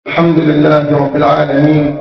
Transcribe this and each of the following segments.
الحمد لله رب العالمين،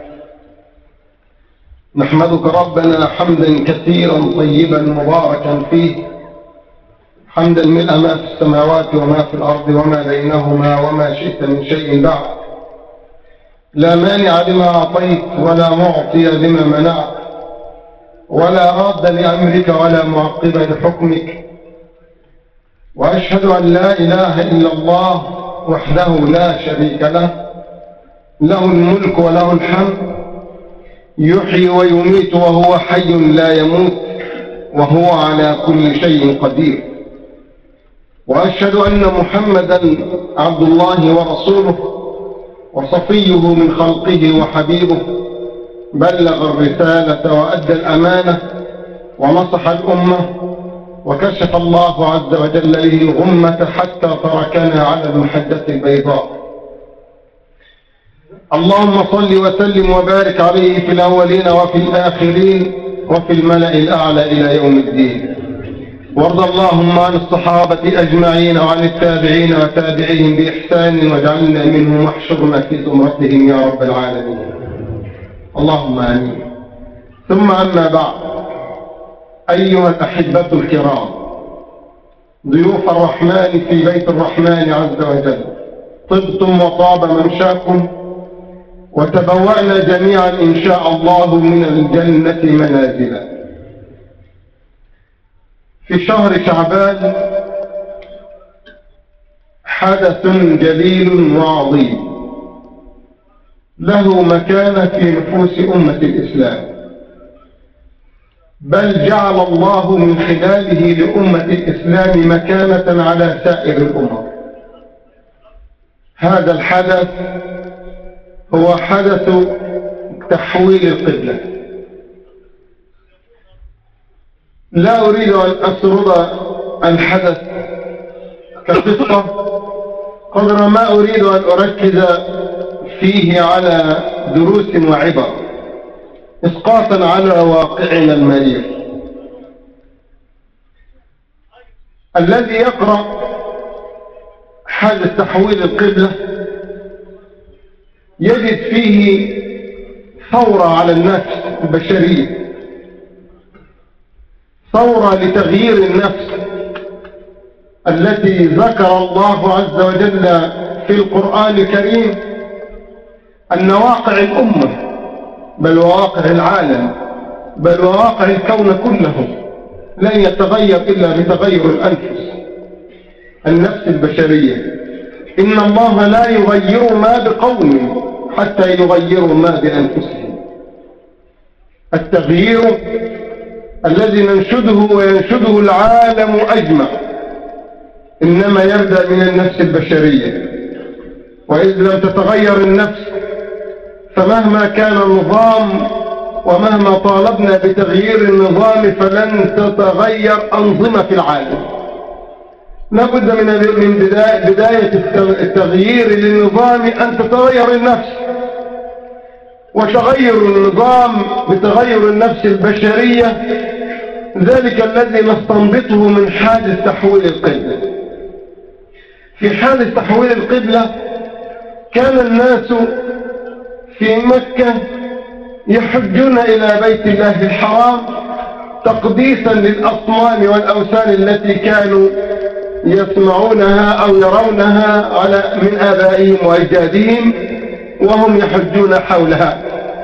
نحمدك ربنا حمدا كثيرا طيبا مباركا فيه، حمدا ملء ما في السماوات وما في الأرض وما بينهما وما شئت من شيء بعد. لا مانع لما أعطيت ولا معطي لما منعت، ولا راد لأمرك ولا معقب لحكمك. وأشهد أن لا إله إلا الله وحده لا شريك له، له الملك وله الحمد، يحيي ويميت وهو حي لا يموت، وهو على كل شيء قدير. وأشهد أن محمدا عبد الله ورسوله وصفيه من خلقه وحبيبه، بلغ الرسالة وأدى الأمانة ونصح الأمة، وكشف الله عز وجل به الغمة حتى تركنا على المحجة البيضاء. اللهم صل وسلم وبارك عليه في الأولين وفي الآخرين وفي الملأ الأعلى إلى يوم الدين. وارض اللهم عن الصحابة أجمعين وعن التابعين وتابعيهم بإحسان، واجعلنا منهم واحشرنا في زمرتهم يا رب العالمين، اللهم آمين. ثم أما بعد، أيها الأحبة الكرام، ضيوف الرحمن في بيت الرحمن عز وجل، طبتم وطاب ممشاكم، وتبوأنا جميعا إن شاء الله من الجنة منازلا. في شهر شعبان حدث جليل وعظيم له مكانة في نفوس أمة الإسلام، بل جعل الله من خلاله لأمة الإسلام مكانة على سائر الأمم. هذا الحدث هو حدث تحويل القبلة. لا أريد أن أسرد الحدث كقصة قدر ما أريد أن أركز فيه على دروس وعبر، إسقاطا على واقعنا المرير. الذي يقرأ حدث تحويل القبلة يجد فيه ثورة على النفس البشرية، ثورة لتغيير النفس التي ذكر الله عز وجل في القرآن الكريم أن واقع الأمة، بل وواقع العالم، بل وواقع الكون كله لن يتغير إلا بتغير النفس البشرية. إن الله لا يغير ما بقوم حتى يغيروا ما بأنفسهم. التغيير الذي ننشده وينشده العالم أجمع إنما يبدأ من النفس البشرية، وإذ لم تتغير النفس فمهما كان النظام ومهما طالبنا بتغيير النظام فلن تتغير أنظمة في العالم. لابد من بداية التغيير للنظام أن تتغير النفس، وتغير النظام بتغير النفس البشرية، ذلك الذي نستنبطه من حادث تحويل القبلة. في حادث تحويل القبلة كان الناس في مكة يحجون إلى بيت الله الحرام تقديسا للأصنام والأوثان التي كانوا يسمعونها أو يرونها من آبائهم وأجدادهم وهم يحجون حولها.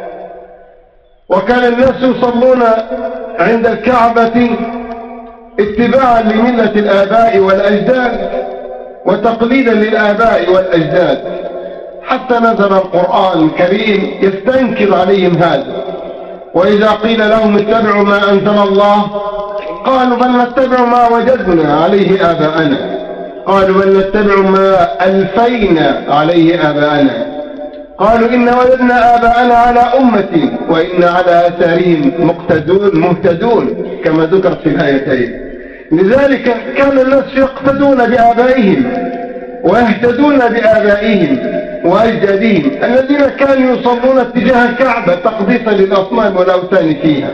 وكان الناس يصلون عند الكعبة اتباعا لملة الآباء والأجداد وتقليدا للآباء والأجداد، حتى نزل القرآن الكريم يستنكر عليهم هذا. وإذا قيل لهم اتبعوا ما أنزل الله قالوا بل نتبع ما وجدنا عليه آباءنا، قالوا بل نتبع ما ألفينا عليه آباءنا، قالوا إن وجدنا آباءنا على أمة وإن على آثارهم مهتدون كما ذكر في الآيتين. لذلك كان الناس يقتدون بآبائهم ويهتدون بآبائهم وأجدادهم الذين كانوا يصلون اتجاه الكعبة تقديسا للأصنام والأوثان فيها.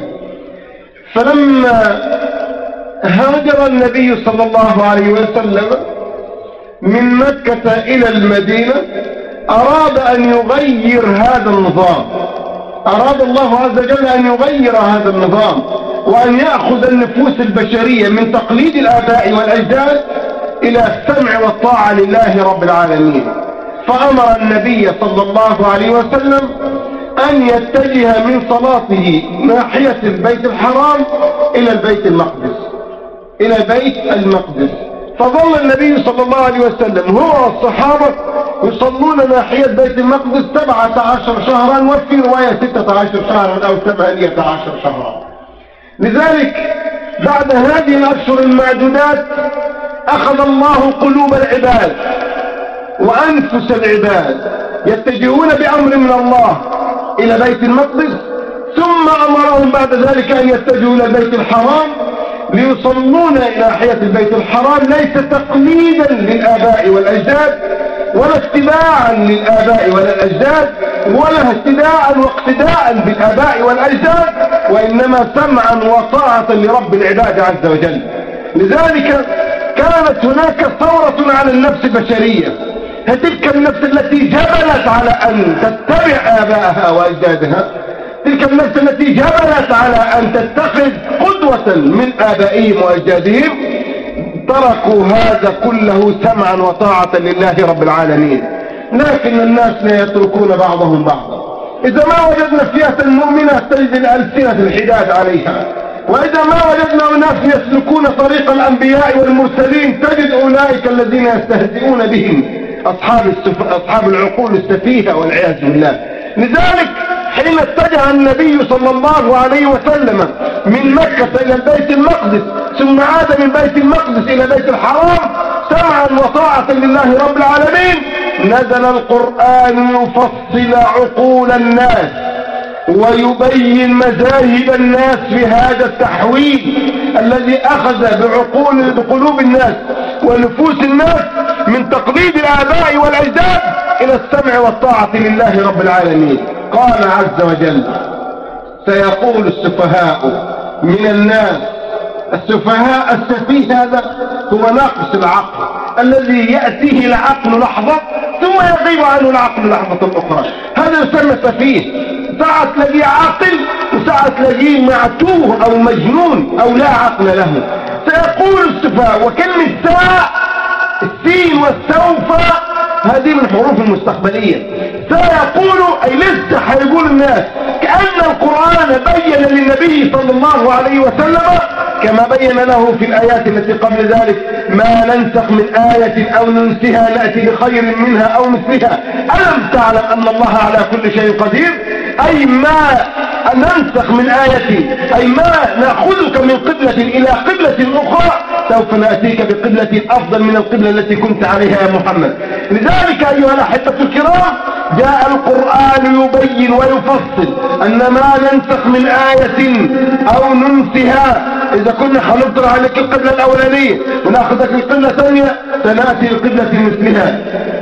فلما هاجر النبي صلى الله عليه وسلم من مكة إلى المدينة أراد أن يغير هذا النظام، أراد الله عز وجل أن يغير هذا النظام وأن يأخذ النفوس البشرية من تقليد الآباء والأجداد إلى السمع والطاعة لله رب العالمين. فأمر النبي صلى الله عليه وسلم أن يتجه من صلاته ناحية البيت الحرام إلى البيت المقدس، إلى بيت المقدس. فظل النبي صلى الله عليه وسلم هو والصحابة يصلون ناحية بيت المقدس 17 شهرا، وفي رواية 16 شهرا أو 18 شهرا. لذلك بعد هذه الأشهر المعدودات أخذ الله قلوب العباد وأنفس العباد يتجهون بأمر من الله إلى بيت المقدس، ثم أمرهم بعد ذلك أن يتجهوا إلى البيت الحرام ليصلون إلى ناحية البيت الحرام، ليس تقليدا للآباء والأجداد ولا اتباعا للآباء ولا الأجداد ولا اهتداء واقتداء بالآباء والأجداد، وإنما سمعا وطاعة لرب العباد عز وجل. لذلك كانت هناك ثورة على النفس البشرية، تلك النفس التي جبلت على أن تتبع آبائها وأجدادها، تلك النفس التي جبلت على أن تتخذ قدوة من آبائهم وأجدادهم، تركوا هذا كله سمعا وطاعة لله رب العالمين. لكن الناس لا يتركون بعضهم بعضا. إذا ما وجدنا فئة مؤمنة تجد الألسنة الحداد عليها، وإذا ما وجدنا أناس يسلكون طريق الأنبياء والمرسلين تجد أولئك الذين يستهزئون بهم أصحاب العقول السفيهة والعياذ بالله. لذلك حين اتجه النبي صلى الله عليه وسلم من مكة إلى البيت المقدس ثم عاد من بيت المقدس إلى بيت الحرام سمعا وطاعة لله رب العالمين، نزل القرآن يفصل عقول الناس ويبين مذاهب الناس في هذا التحويل الذي أخذ بقلوب الناس ونفوس الناس من تقليد الآباء والأجداد إلى السمع والطاعة لله رب العالمين. قال عز وجل: سيقول السفهاء من الناس. السفهاء، السفيه هذا هو ناقص العقل الذي يأتيه العقل لحظة ثم يغيب عنه العقل لحظة أخرى، هذا يسمى سفيه. ساعة تلاقيه عاقل وساعة تلاقيه معتوه أو مجنون أو لا عقل له. سيقول السفهاء، وكلمة ساء السين والسوف هذه من حروف المستقبلية. سيقول أي لسه حيقول الناس، كأن القرآن بين للنبي صلى الله عليه وسلم كما بين له في الآيات التي قبل ذلك: ما ننسخ من آية أو ننسها نأتي بخير منها أو مثلها ألم تعلم أن الله على كل شيء قدير. أي ما ننسخ من آية، أي ما نأخذك من قبلة إلى قبلة أخرى سوف نأتيك بقبلة أفضل من القبلة التي كنت عليها يا محمد. لذلك أيها الأحبة الكرام جاء القرآن يبين ويفصل أن ما ننسخ من آية أو ننسها، إذا كنا حنطر عليك القبلة الأولانية ونأخذك القبلة الثانية سنأتي بقبلة مثلها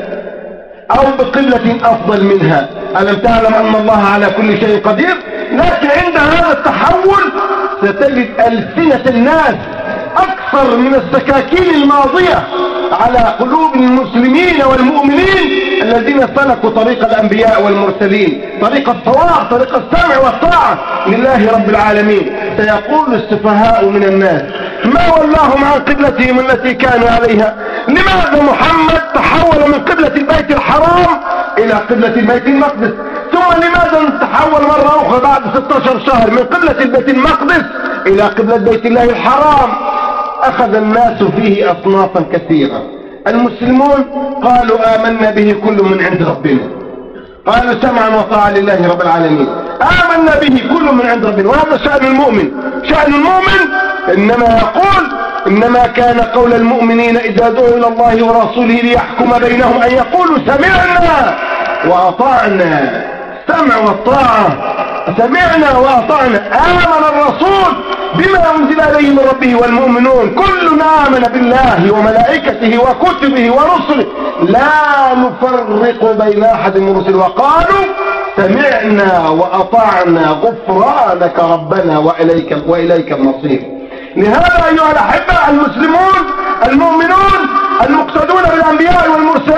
أو بقبلة أفضل منها. ألم تعلم أن الله على كل شيء قدير؟ لكن عند هذا التحول ستجد ألسنة الناس أكثر من السكاكين الماضية على قلوب المسلمين والمؤمنين الذين سلكوا طريق الأنبياء والمرسلين، طريق الصواب، طريق السمع والطاعة لله رب العالمين. سيقول السفهاء من الناس: ما ولاهم عن قبلتهم التي كانوا عليها؟ لماذا محمد تحول من قبلة البيت الحرام إلى قبلة البيت المقدس؟ ثم لماذا تحول مرة أخرى بعد 16 شهر من قبلة البيت المقدس إلى قبلة بيت الله الحرام؟ أخذ الناس فيه أصنافا كثيرة. المسلمون قالوا آمنا به كل من عند ربنا، قالوا سمعا وطاعة لله رب العالمين، آمنا به كل من عند ربنا. وهذا شأن المؤمن. شأن المؤمن إنما يقول: إنما كان قول المؤمنين إذا دعوا إلى الله ورسوله ليحكم بينهم أن يقولوا سمعنا وأطعنا. سمع والطاعة، سمعنا وأطعنا. آمن الرسول بما أنزل عليه من ربه والمؤمنون كلنا آمن بالله وملائكته وكتبه ورسله لا نفرق بين أحد من رسله وقالوا سمعنا وأطعنا غفرانك ربنا وإليك المصير. لهذا أيها الأحبة المسلمون المؤمنون المقتدون بالأنبياء والمرسلين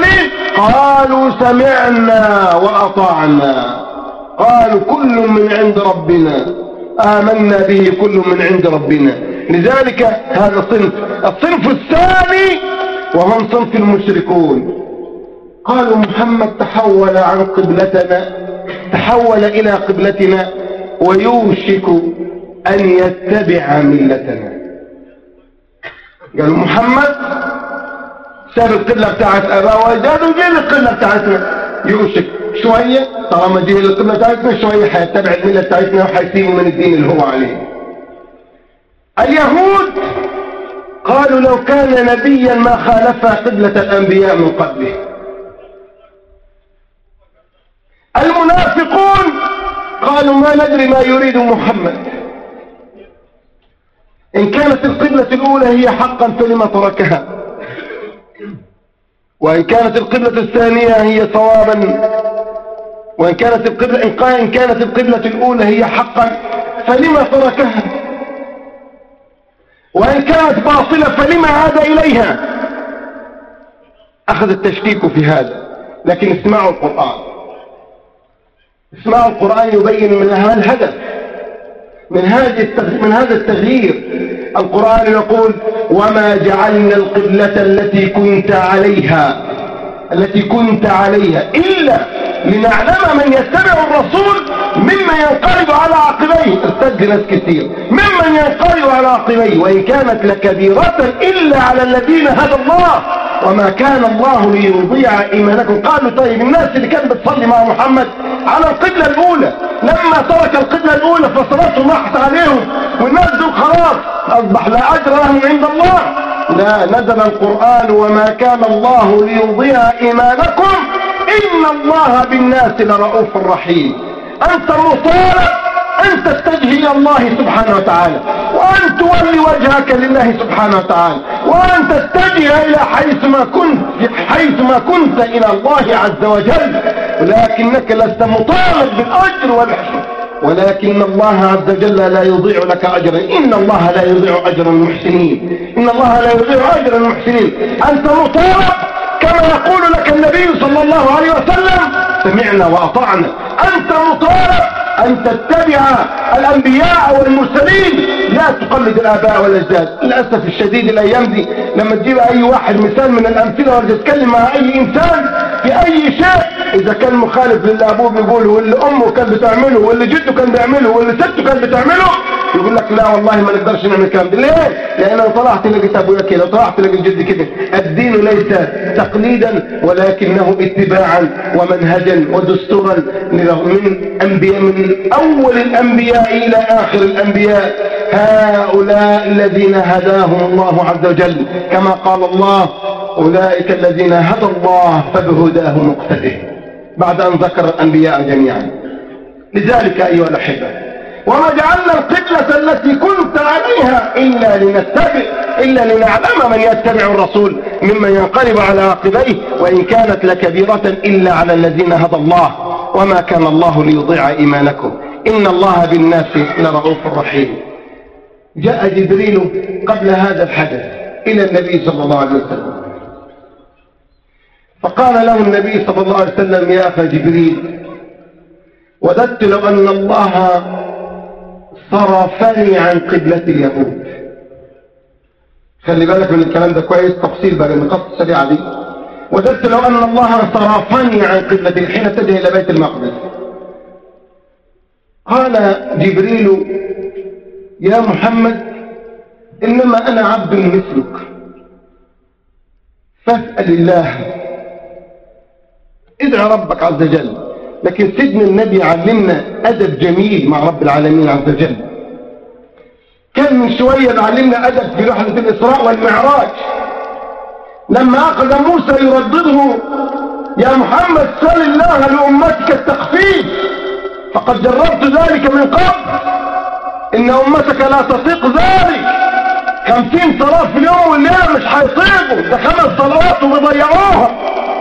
قالوا سمعنا وأطعنا. قالوا كل من عند ربنا، آمنا به كل من عند ربنا. لذلك هذا الصنف الثاني وهم صنف المشركون. قالوا محمد تحول عن قبلتنا، تحول إلى قبلتنا ويوشك أن يتبع ملتنا. قالوا محمد ساب القبلة بتاعت أباه وأجداده وجه القبلة بتاعتنا، يوشك شوية طالما جه القبلة بتاعتنا شوية حيتبع الملة بتاعتنا وحيسيبوا من الدين اللي هو عليه. اليهود قالوا لو كان نبيا ما خالف قبلة الأنبياء من قبله. المنافقون قالوا ما ندري ما يريد محمد، إن كانت القبلة الأولى هي حقا فلما تركها، وإن كانت القبلة الثانية هي صوابا، وإن كانت القبلة الأولى هي حقا فلما تركها، وإن كانت باطلة فلما عاد إليها. أخذ التشكيك في هذا. لكن اسمعوا القرآن، اسمعوا القرآن يبين من الهدف من هذا التغيير. القرآن يقول وما جعلنا القبلة التي كنت عليها إلا لنعلم من يتبع الرسول ممن ينقلب على عقبيه. ارتد ناس كثير ممن ينقلب على عقبيه وإن كانت لكبيرة إلا على الذين هدى الله وما كان الله ليضيع إيمانكم. قالوا طيب الناس اللي كانت بتصلي مع محمد على القبلة الأولى لما ترك القبلة الأولى فصلاتهم راحت عليهم والناس دول خلاص أصبح لا أجر لهم عند الله. لا، نزل القرآن وما كان الله ليضيع إيمانكم إن الله بالناس لرؤوف رحيم. أنت مطالب أن تتجه إلى الله سبحانه وتعالى، وأن تولي وجهك لله سبحانه وتعالى، وأن تتجه إلى حيثما كنت إلى الله عز وجل، ولكنك لست مطالب بالأجر والحسن، ولكن الله عز وجل لا يضيع لك أجرا. إن الله لا يضيع أجر المحسنين، إن الله لا يضيع أجر المحسنين. أنت مطالب كما يقول لك النبي صلى الله عليه وسلم سمعنا وأطعنا. أنت مطالب أن تتبع الأنبياء والمرسلين، لا تقلد الآباء والأجداد. للأسف الشديد الأيام دي لما تجيب أي واحد مثال من الأمثلة ولا تتكلم مع أي إنسان في أي شيء، إذا كان مخالف للي أبوه بيقوله واللي أمه كان بتعمله واللي جده كان بيعمله واللي سته كان بتعمله، يقول لك لا والله ما نقدرش نعمل كلام ده. ليه؟ لأن أنا طلعت لقيت أبويا كده، طلعت لقيت جدي كده. الدين ليس تقليدا ولكنه اتباعا ومنهجا ودستورا من أول الأنبياء إلى آخر الأنبياء. هؤلاء الذين هداهم الله عز وجل كما قال الله أولئك الذين هدى الله فبهداه مقتده، بعد أن ذكر الأنبياء جميعا. لذلك أيها الأحبة وما جعلنا القبلة التي كنت عليها إلا لنعلم من يتبع الرسول ممن ينقلب على عقبيه وإن كانت لكبيرة إلا على الذين هدى الله وما كان الله ليضيع إيمانكم إن الله بالناس لرؤوف رحيم. جاء جبريل قبل هذا الحدث إلى النبي صلى الله عليه وسلم فقال له النبي صلى الله عليه وسلم يا أخا جبريل وددت لو أن الله صرفني عن قبلة اليهود. خلي بالك من الكلام ده كويس، تفصيل بقى النقاط السريعة دي. وددت لو أن الله صرفني عن قبلة حين اتجه إلى بيت المقدس. قال جبريل يا محمد إنما أنا عبد مثلك فاسأل الله، ادعى ربك عز وجل. لكن سيدنا النبي علمنا أدب جميل مع رب العالمين عز وجل. كان من شوية علمنا أدب في رحلة الإسراء والمعراج لما أخذ موسى يردده يا محمد سل الله لأمتك التخفيف فقد جربت ذلك من قبل إن أمتك لا تطيق ذلك. 50 صلاة في اليوم والليلة مش هيطيقوا، ده 5 صلوات وبيضيعوها.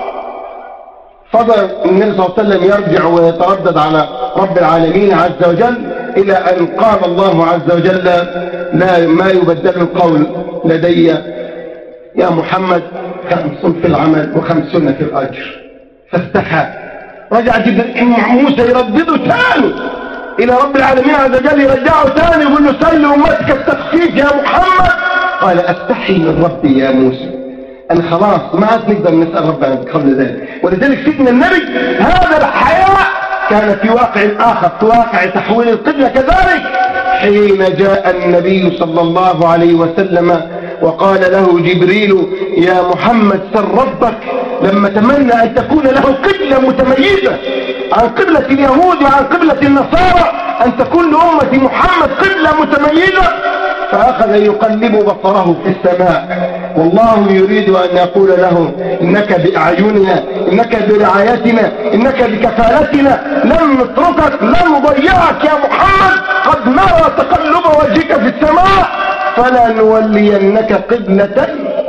فضل النبي صلى الله عليه وسلم يرجع ويتردد على رب العالمين عز وجل إلى أن قال الله عز وجل لا ما يبدل القول لدي يا محمد 50 في العمل و50 في الأجر. فاستحى. رجع موسى يردده ثاني إلى رب العالمين عز وجل، يرجعه ثاني يقول له سل أمتك التخفيف يا محمد. قال أستحي من ربي يا موسى، أنا خلاص ما عاد نقدر نسأل ربنا قبل ذلك. ولذلك سيدنا النبي هذا الحياء كان في واقع آخر، في واقع تحويل القبلة كذلك، حين جاء النبي صلى الله عليه وسلم وقال له جبريل يا محمد سل ربك لما تمنى أن تكون له قبلة متميزة عن قبلة اليهود وعن قبلة النصارى، أن تكون لأمة محمد قبلة متميزة. فأخذ يقلب بصره في السماء والله يريد أن يقول له إنك بأعيننا، إنك برعايتنا، إنك بكفالتنا، لن نتركك، لن نضيعك يا محمد، قد نرى تقلب وجهك في السماء فلا نولينك قبلة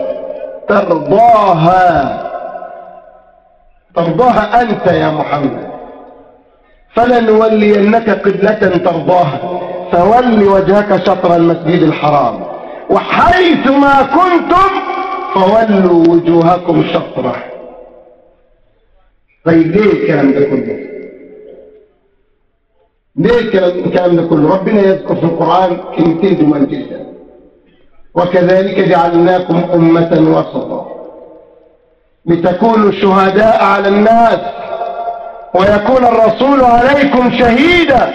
ترضاها أنت يا محمد، فلنولينك قبلة ترضاها فول وجهك شطر المسجد الحرام وحيث ما كنتم فولوا وجوهكم شطره. طيب ليه الكلام ده كله؟ ليه الكلام ده كله؟ ربنا يذكر في القرآن كلمتين جمال جدا، وكذلك جعلناكم أمة وسطا لتكونوا شهداء على الناس ويكون الرسول عليكم شهيدا،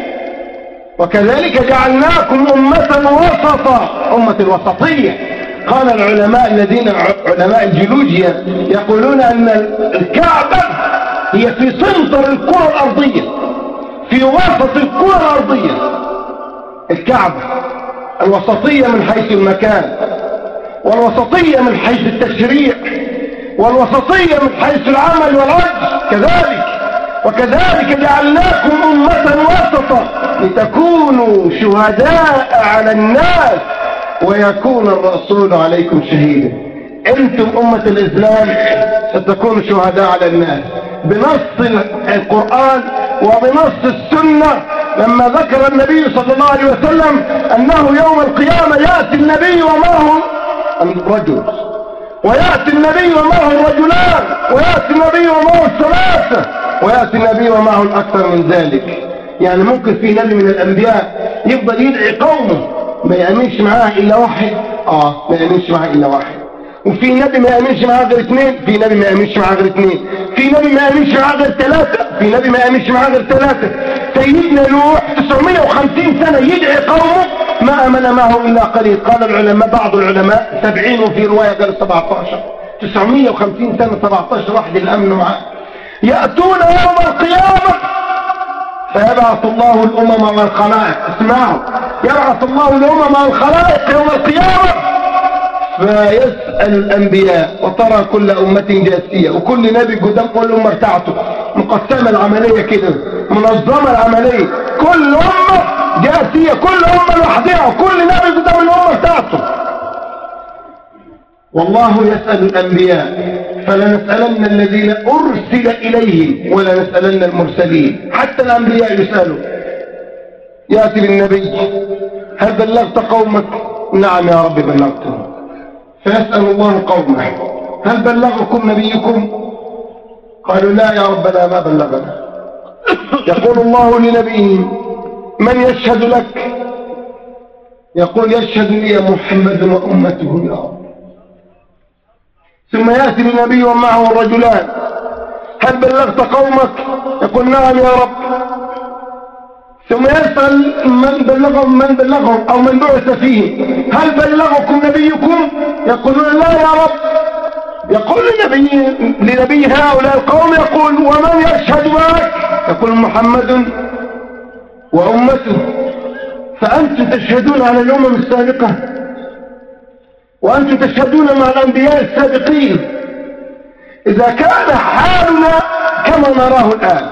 وكذلك جعلناكم أمة وسطا، أمة الوسطية. قال العلماء الذين علماء الجيولوجيا يقولون أن الكعبة هي في سنتر الكرة الأرضية، في وسط الكرة الأرضية. الكعبة الوسطية من حيث المكان، والوسطية من حيث التشريع، والوسطية من حيث العمل والعجز كذلك. وكذلك جعلناكم أمة وسطا لتكونوا شهداء على الناس ويكون الرسول عليكم شهيدا. أنتم أمة الإسلام ستكونوا شهداء على الناس بنص القرآن وبنص السنة. لما ذكر النبي صلى الله عليه وسلم أنه يوم القيامة يأتي النبي ومعه الرجل، ويأتي النبي ومعه الرجلان، ويأتي النبي ومعه الثلاثة، ويأتي النبي ومعه الأكثر من ذلك. يعني ممكن في نبي من الأنبياء يفضل يدعي قومه ما يأمنش معاه إلا واحد، ما يأمنش معاه إلا واحد. وفي نبي ما يأمنش معاه غير اثنين، في نبي ما يأمنش معاه غير اثنين، في نبي ما يأمنش معاه غير ثلاثة، في نبي ما يأمنش معاه غير ثلاثة. سيدنا نوح 950 سنة يدعي قومه ما أمن معه إلا قليل. قال العلماء بعض العلماء 70 وفي رواية قال 17. 950 سنة 17 واحد الأمن معاه. يأتون يوم القيامة فيبعث الله الأمم والخلائق، اسمعوا، يبعث الله الأمم والخلائق يوم القيامة فيسأل الأنبياء وترى كل أمة جاثية، وكل نبي قدام كل أمة بتاعته مقسمة العملية كده، منظمة العملية، كل أمة جاثية، كل أمة لوحدها، وكل نبي قدام الأمة بتاعته. والله يسأل الأنبياء فلنسألن الذين أرسل إليهم ولنسألن المرسلين. حتى الأنبياء يسألوا، يأتي بالنبي هل بلغت قومك؟ نعم يا رب بلغتهم. فيسأل الله قومه هل بلغكم نبيكم؟ قالوا لا يا ربنا ما بلغنا. يقول الله لنبيه من يشهد لك؟ يقول يشهد لي محمد وأمته يا رب. ثم يأتي النبي ومعه الرجلان هل بلغت قومك؟ يقول نعم يا رب. ثم يسأل من بلغهم أو من بعث فيه هل بلغكم نبيكم؟ يقولون لا يا رب. يقول لنبي هؤلاء القوم يقول ومن يشهد معك؟ يقول محمد وأمته. فأنتم تشهدون على الأمم السابقة وأنتم تشهدون مع الأنبياء السابقين. إذا كان حالنا كما نراه الآن،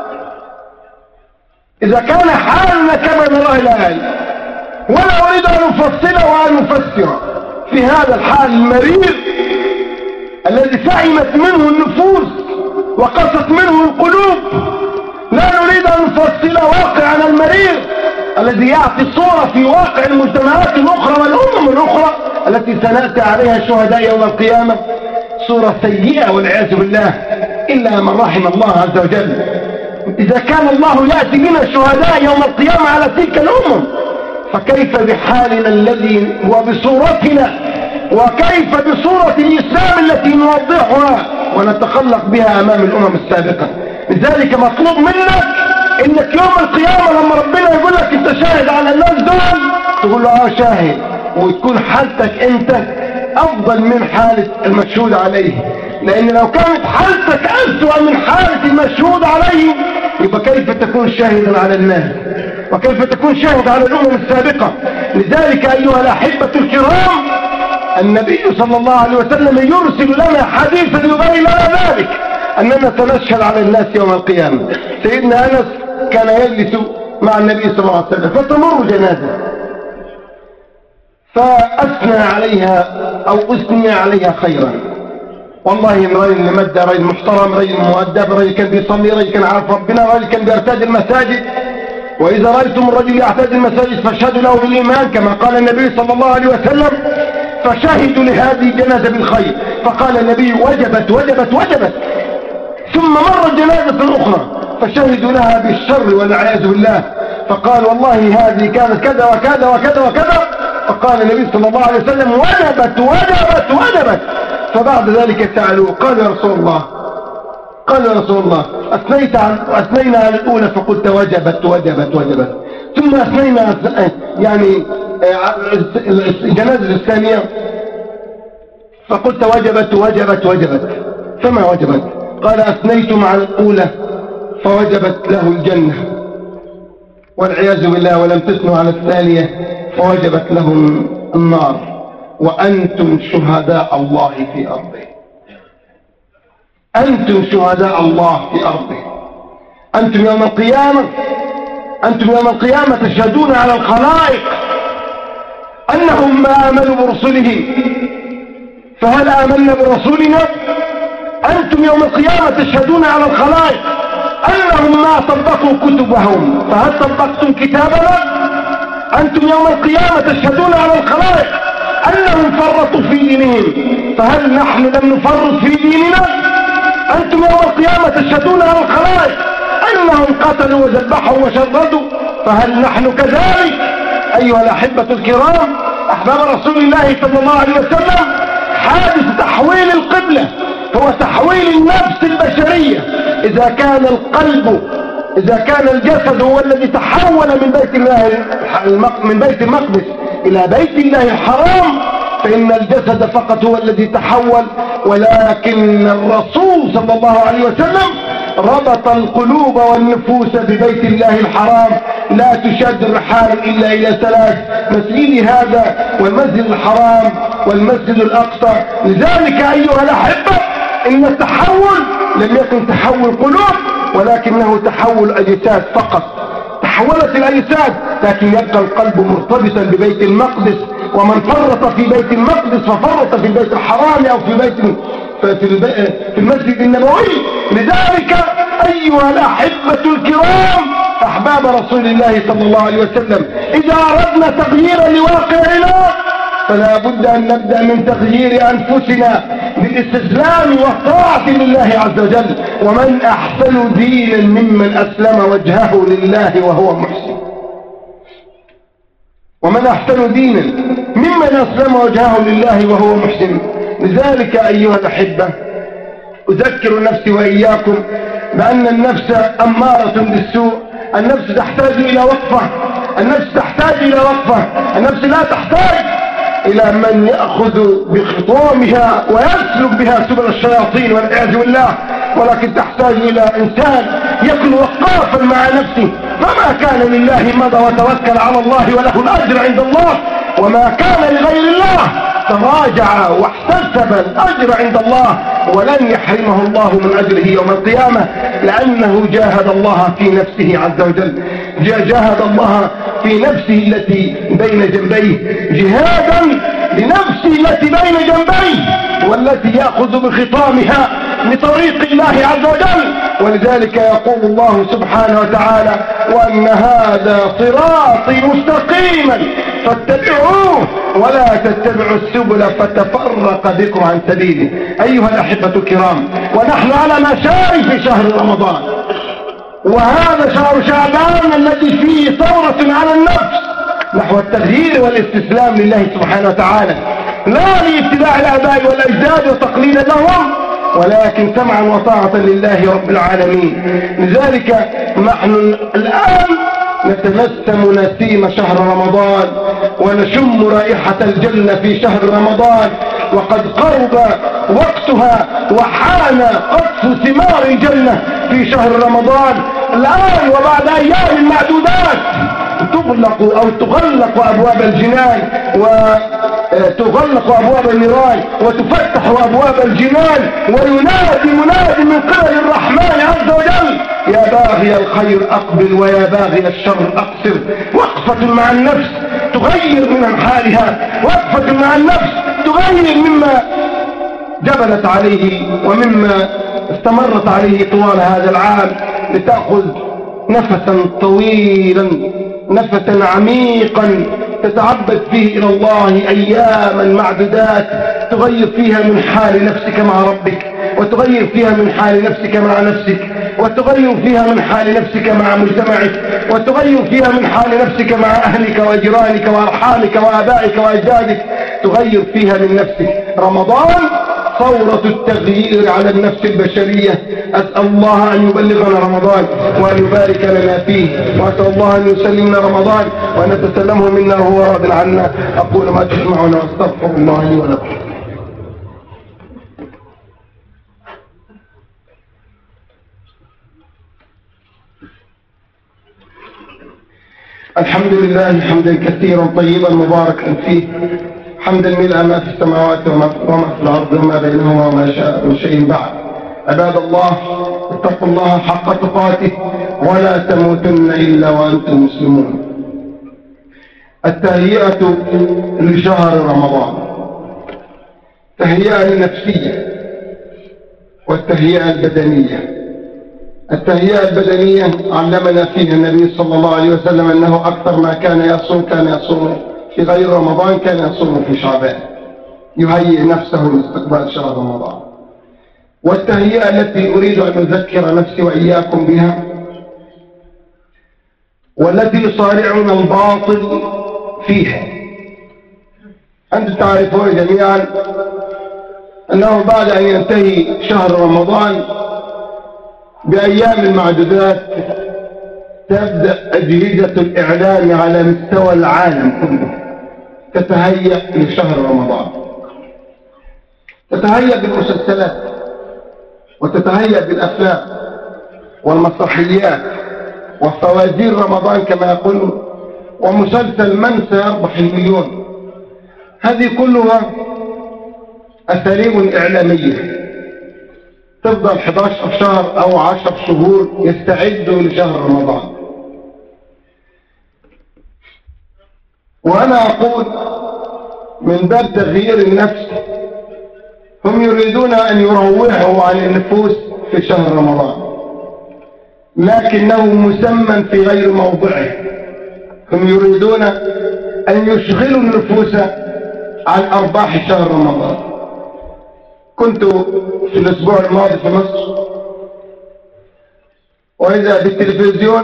إذا كان حالنا كما نراه الآن، ولا أريد أن أفصله وأن أفسره في هذا الحال المرير الذي سعمت منه النفوس وقست منه القلوب، لا نريد أن نفصل واقعنا المرير الذي يعطي صورة في واقع المجتمعات الأخرى والأمم الأخرى التي سنأتي عليها شهداء يوم القيامة، صورة سيئة والعياذ بالله. إلا من رحم الله عز وجل. إذا كان الله يأتي بنا شهداء يوم القيامة على تلك الأمم، فكيف بحالنا الذي وبصورتنا، وكيف بصورة الإسلام التي نوضحها ونتخلق بها أمام الأمم السابقة؟ لذلك مطلوب منك إنك يوم القيامة لما ربنا يقول لك أنت شاهد على الناس دول، تقول له شاهد، وتكون حالتك أنت أفضل من حالة المشهود عليه. لأن لو كانت حالتك أسوأ من حالة المشهود عليه، يبقى كيف تكون شاهدا على الناس، وكيف تكون شاهد على الأمم السابقة؟ لذلك أيها الأحبة الكرام، النبي صلى الله عليه وسلم يرسل لنا حديثا يبين لنا ذلك، أننا سنشهد على الناس يوم القيامة. سيدنا أنس كان يجلس مع النبي صلى الله عليه وسلم، فتمر جنازة، فأثنى عليها أو أثني عليها خيرا. والله رجل مد، رجل محترم، رجل مؤدب، رجل كان بيصلي، رجل كان عارف ربنا، رجل كان بيرتاد المساجد. وإذا رأيتم الرجل يعتاد المساجد فاشهدوا له بالإيمان كما قال النبي صلى الله عليه وسلم. فشهدوا لهذه الجنازة بالخير، فقال النبي وجبت وجبت وجبت. ثم مرت جنازة أخرى فشهدوا لها بالشر والعياذ بالله، فقال والله هذه كانت كذا وكذا وكذا وكذا. فقال النبي صلى الله عليه وسلم وجبت وجبت وجبت. فبعد ذلك سألوا، قالوا يا رسول الله أثنينا على الأولى فقلت وجبت وجبت وجبت، ثم أثنينا يعني الجنازة الثانية فقلت وجبت وجبت وجبت، فما وجبت؟ قال أثنيتم على الأولى فوجبت له الجنة والعياذ بالله، ولم تثنوا على الثانية فوجبت لهم النار، وأنتم شهداء الله في أرضه. أنتم شهداء الله في أرضه. أنتم يوم القيامة تشهدون على الخلائق أنهم ما آمنوا برسلهم، فهل آمنا برسولنا؟ أنتم يوم القيامة تشهدون على الخلائق أنهم ما طبقوا كتبهم، فهل طبقتم كتابنا؟ أنتم يوم القيامة تشهدون على الخلائق أنهم فرطوا في دينهم، فهل نحن لم نفرط في ديننا؟ أنتم يوم القيامة تشهدون على الخلائق أنهم قتلوا وذبحوا وشردوا، فهل نحن كذلك؟ أيها الأحبة الكرام، أحباب رسول الله صلى الله عليه وسلم، حادث تحويل القبلة هو تحويل النفس البشرية. إذا كان الجسد هو الذي تحول من بيت المقدس إلى بيت الله الحرام، فإن الجسد فقط هو الذي تحول، ولكن الرسول صلى الله عليه وسلم ربط القلوب والنفوس ببيت الله الحرام. لا تشد الرحال إلا إلى ثلاث: مسجد هذا والمسجد الحرام والمسجد الأقصى. لذلك أيها الأحبة، إن التحول لم يكن تحول قلوب، ولكنه تحول أجساد فقط. تحولت الأجساد، لكن يبقى القلب مرتبطا ببيت المقدس، ومن فرط في بيت المقدس ففرط في البيت الحرام أو في المسجد النبوي. لذلك أيها الأحبة الكرام، أحباب رسول الله صلى الله عليه وسلم، إذا أردنا تغييرا لواقعنا فلا بد أن نبدأ من تغيير أنفسنا بالاستسلام والطاعة لله عز وجل. ومن أحسن دينا ممن أسلم وجهه لله وهو محسن. ومن أحسن دينا ممن أسلم وجهه لله وهو محسن. لذلك أيها الأحبة، أذكر نفسي وإياكم بأن النفس أمارة بالسوء. النفس تحتاج إلى وقفة، النفس لا تحتاج إلى من يأخذ بخطامها ويسلك بها سبل الشياطين والعياذ بالله، ولكن تحتاج إلى إنسان يكون وقافا مع نفسه. فما كان لله مضى وتوكل على الله وله الأجر عند الله، وما كان لغير الله تراجع واحتسب الأجر عند الله، ولن يحرمه الله من أجره يوم القيامة، لأنه جاهد الله في نفسه عز وجل، جاهد الله في نفسه التي بين جنبيه، جهادا لنفسه التي بين جنبيه والتي يأخذ بخطامها لطريق الله عز وجل. ولذلك يقول الله سبحانه وتعالى: وأن هذا صراطي مستقيما فاتبعوه ولا تتبعوا السبل فتفرق بكم عن سبيله. أيها الأحبة الكرام، ونحن على مشارف شهر رمضان، وهذا شهر شعبان الذي فيه ثورة على النفس نحو التغيير والاستسلام لله سبحانه وتعالى، لا لاتباع الآباء والأجداد وتقليدا لهم، ولكن سمعا وطاعة لله رب العالمين. لذلك نحن الآن نتنسم نسيم شهر رمضان ونشم رائحة الجنة في شهر رمضان، وقد قرب وقتها وحان قطف ثمار الجنة في شهر رمضان. الآن وبعد أيام معدودات تغلق أو تغلق أبواب الجنان وتغلق أبواب النيران وتفتح أبواب الجنان، وينادي مناد من قبل الرحمن عز وجل: يا باغي الخير أقبل ويا باغي الشر أقصر. وقفة مع النفس تغير من حالها، وقفة مع النفس تغير مما جبلت عليه ومما استمرت عليه طوال هذا العام، لتأخذ نفسا طويلا، نفسا عميقا تتعبد فيه إلى الله أياما معدودات، تغير فيها من حال نفسك مع ربك، وتغير فيها من حال نفسك مع نفسك، وتغير فيها من حال نفسك مع مجتمعك، وتغير فيها من حال نفسك مع أهلك وجيرانك وأرحامك وآبائك وأجدادك، تغير فيها من نفسك. رمضان ثورة التغيير على النفس البشرية. أسأل الله أن يبلغنا رمضان وأن يبارك لنا فيه، وأسأل الله أن يسلمنا رمضان وأن نتسلمه منا وهو راض عنا. أقول ما تسمعون واستغفر الله لي ولكم. الحمد لله حمدا كثيرا طيبا مباركا فيه، حمدا ملء ما في السماوات وما في الأرض وما بينهما وما شاء من شيء بعد. عباد الله، اتقوا الله حق تقاته ولا تموتن إلا وأنتم مسلمون. التهيئة لشهر رمضان، تهيئة النفسية والتهيئة البدنية. التهيئة البدنية علمنا فيها النبي صلى الله عليه وسلم أنه أكثر ما كان يصوم في غير رمضان كان يصوم في شعبان، يهيئ نفسه لاستقبال شهر رمضان. والتهيئة التي أريد أن أذكر نفسي وإياكم بها، والتي يصارعنا الباطل فيها، أنتم تعرفون جميعا أنه بعد أن ينتهي شهر رمضان بأيام معدودات تبدأ أجهزة الإعلام على مستوى العالم كله تتهيأ لشهر رمضان، تتهيأ بالمسلسلات وتتهيأ بالأفلام والمسرحيات وفوازير رمضان كما يقولون، ومسلسل من سيربح المليون. هذه كلها أساليب إعلامية تفضل 11 شهر أو 10 شهور يستعدوا لشهر رمضان. وأنا أقول من باب تغيير النفس، هم يريدون أن يروعوا عن النفوس في شهر رمضان، لكنه مسمى في غير موضعه. هم يريدون أن يشغلوا النفوس عن أرباح شهر رمضان. كنت في الأسبوع الماضي في مصر، وإذا بالتلفزيون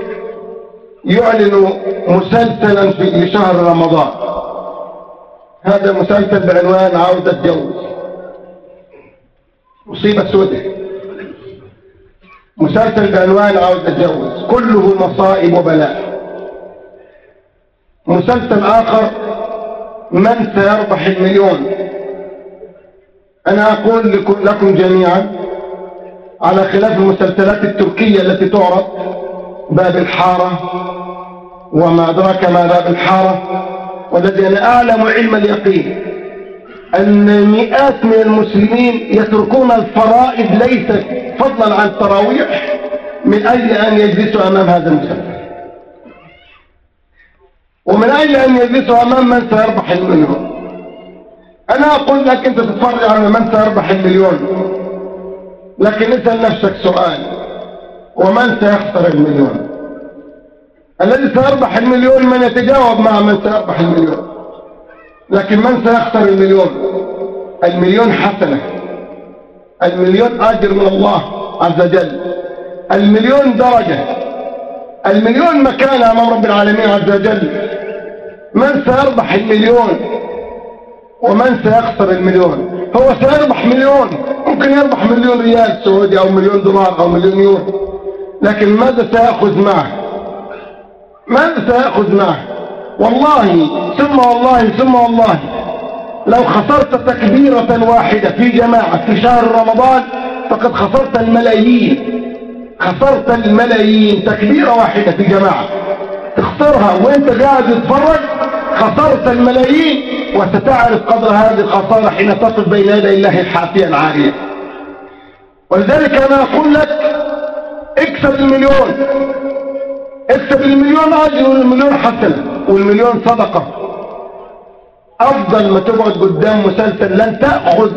يعلن مسلسلا في شهر رمضان. هذا مسلسل بعنوان عودة جوز. مصيبة سودة. مسلسل بعنوان عودة جوز كله مصائب وبلاء. مسلسل آخر من سيربح المليون. أنا أقول لكم جميعا، على خلاف المسلسلات التركية التي تعرض، باب الحارة وما أدراك ما باب الحارة، والذي أنا أعلم علم اليقين أن مئات من المسلمين يتركون الفرائض ليست فضلا عن التراويح من أجل أن يجلسوا أمام هذا المسلسل، ومن أجل أن يجلسوا أمام من سيربح المليون. أنا أقول لك أنت تتفرج على من سيربح المليون، لكن اسأل نفسك سؤال: ومن سيخسر المليون؟ الذي سيربح المليون من يتجاوب مع من سيربح المليون، لكن من سيخسر المليون؟ المليون حسنة، المليون أجر من الله عز وجل، المليون درجة، المليون مكانة أمام رب العالمين عز وجل. من سيربح المليون ومن سيخسر المليون؟ هو سيربح مليون، ممكن يربح مليون ريال سعودي أو مليون دولار أو مليون يورو، لكن ماذا سيأخذ معه؟ ماذا سيأخذ معه؟ والله ثم والله ثم والله لو خسرت تكبيرة واحدة في جماعة في شهر رمضان فقد خسرت الملايين، خسرت الملايين. تكبيرة واحدة في جماعة تخسرها وانت قاعد تتفرج خسرت الملايين، وستعرف قدر هذه الخسارة حين تصل بين يدي الله حافيا عاريا. ولذلك أنا أقول لك: اكسب المليون، اكسب المليون أجر والمليون حسنة والمليون صدقة. أفضل ما تقعد قدام مسلسل لن تأخذ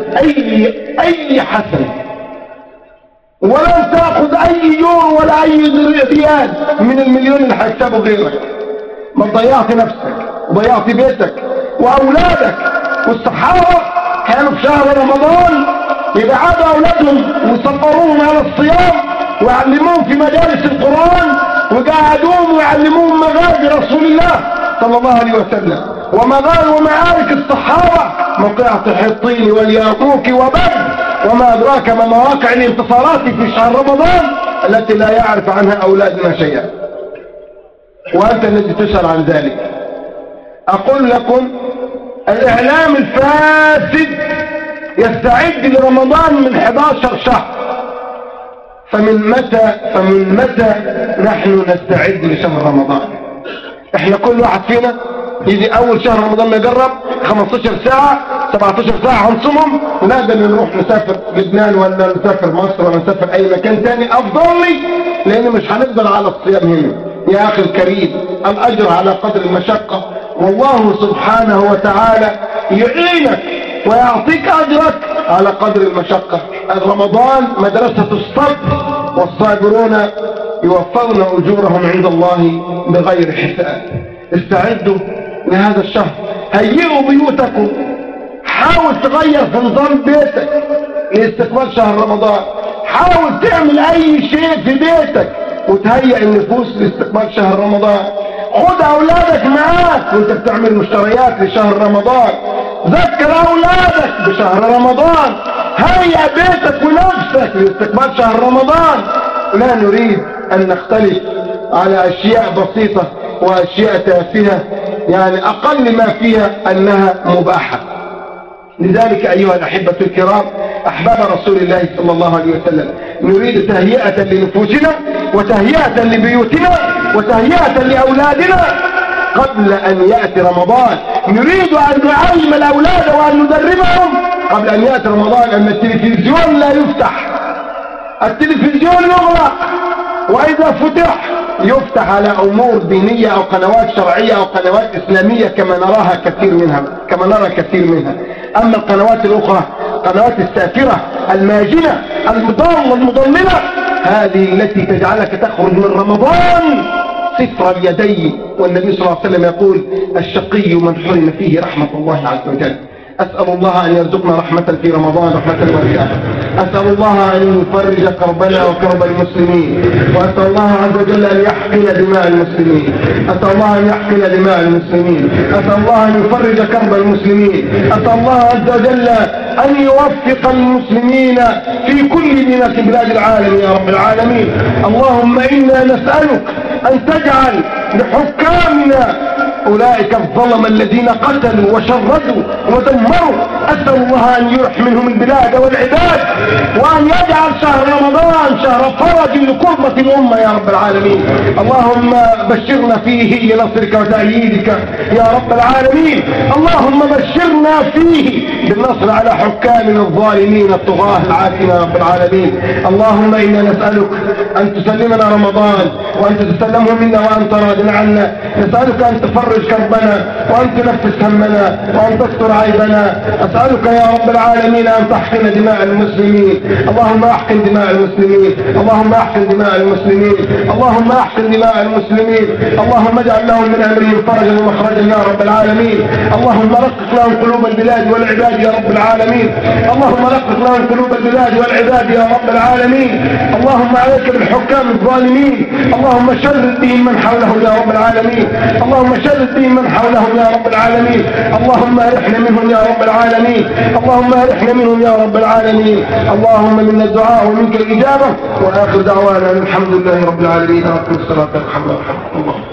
أي حسنة، ولن تأخذ أي يورو ولا أي ريال من المليون اللي هيكسبه غيرك. ما ضيعت نفسك وضيعت بيتك وأولادك. والصحابة كانوا في شهر رمضان يبعدوا أولادهم ويصبروهم على الصيام ويعلموهم في مجالس القرآن وقعدوهم ويعلموهم مغازي رسول الله صلى الله عليه وسلم ومعارك الصحابة، موقعة حطين واليرموك وبدر، وما أدراك ما مواقع الانتصارات في شهر رمضان التي لا يعرف عنها أولادنا شيئا، وأنت الذي تسأل عن ذلك. أقول لكم: الإعلام الفاسد يستعد لرمضان من 11 شهر، فمن متى نحن نستعد لشهر رمضان؟ احنا كل واحد فينا يجي اول شهر رمضان نجرب 15 ساعة 17 ساعة هنصومهم، ونقدر نروح نسافر لبنان ولا نسافر مصر ولا نسافر اي مكان تاني افضل لي، لان مش هنقدر على الصيام هنا. يا اخي الكريم، الاجر على قدر المشقة، والله سبحانه وتعالى يعينك ويعطيك اجرك على قدر المشقة. رمضان مدرسة الصبر، والصابرون يوفون اجورهم عند الله بغير حساب. استعدوا لهذا الشهر، هيئوا بيوتكم، حاول تغير في نظام بيتك لاستقبال شهر رمضان، حاول تعمل اي شيء في بيتك وتهيئ النفوس لاستقبال شهر رمضان. خد اولادك معاك وانت بتعمل مشتريات لشهر رمضان، ذكر اولادك بشهر رمضان، هيئ بيتك ونفسك لاستقبال شهر رمضان. لا نريد ان نختلف على اشياء بسيطة واشياء تافهة، يعني اقل ما فيها انها مباحة. لذلك ايها الاحبة الكرام، احباب رسول الله صلى الله عليه وسلم، نريد تهيئة لنفوسنا وتهيئة لبيوتنا وتهيئة لاولادنا قبل ان يأتي رمضان. نريد ان نعلم الاولاد وان ندربهم قبل ان يأتي رمضان ان التلفزيون لا يفتح، التلفزيون يغلق، واذا فتح يفتح على امور دينية او قنوات شرعية او قنوات اسلامية كما نرى كثير منها. اما القنوات الاخرى، قنوات السافرة الماجنة المضللة، هذه التي تجعلك تخرج من رمضان صفر اليدين. والنبي صلى الله عليه وسلم يقول: الشقي من حرم فيه رحمة الله عز وجل. أسأل الله أن يرزقنا رحمة في رمضان، رحمة واسعة. أسأل الله أن يفرج كربنا وكرب المسلمين، وأسأل الله عز وجل أن يحقن دماء المسلمين، أسأل الله أن يحقن دماء المسلمين، أسأل الله أن يفرج كرب المسلمين، أسأل الله عز وجل أن يوفق المسلمين في كل بلاد العالم يا رب العالمين. اللهم إنا نسألك أن تجعل لحكامنا أولئك الظلم الذين قتلوا وشردوا ودمروا، أسأل الله أن يرحم منهم البلاد والعباد، وأن يجعل شهر رمضان شهر فرج لكربة الأمة يا رب العالمين. اللهم بشرنا فيه لنصرك وتأييدك يا رب العالمين. اللهم بشرنا فيه بالنصر على حكامنا الظالمين الطغاة العاتين يا رب العالمين. اللهم إنا نسألك أن تسلمنا رمضان وأن تتسلمه منا وأنت راض عنا. نسألك أن تفرج كربنا وأن تنفس همنا وأن تستر عيبنا. أسألك يا رب العالمين أن تحقن دماء المسلمين. اللهم أحقن دماء المسلمين، اللهم أحقن دماء المسلمين، اللهم أحقن دماء المسلمين. اللهم اجعل لهم من أمرهم فرجا ومخرجا يا رب العالمين. اللهم رقق لهم قلوب البلاد والعباد يا رب العالمين. اللهم رقق لهم قلوب البلاد والعباد يا رب العالمين. اللهم عليك بالحكام الظالمين. اللهم شرد بهم من حولهم يا رب العالمين. اللهم شرد بهم من حولهم يا رب العالمين. اللهم ارحنا منهم يا رب العالمين. اللهم ارحنا منهم يا رب العالمين. اللهم منا الدعاء ومنك الإجابة، وآخر دعوانا الحمد لله رب العالمين. أقم الصلاة الحمد لله.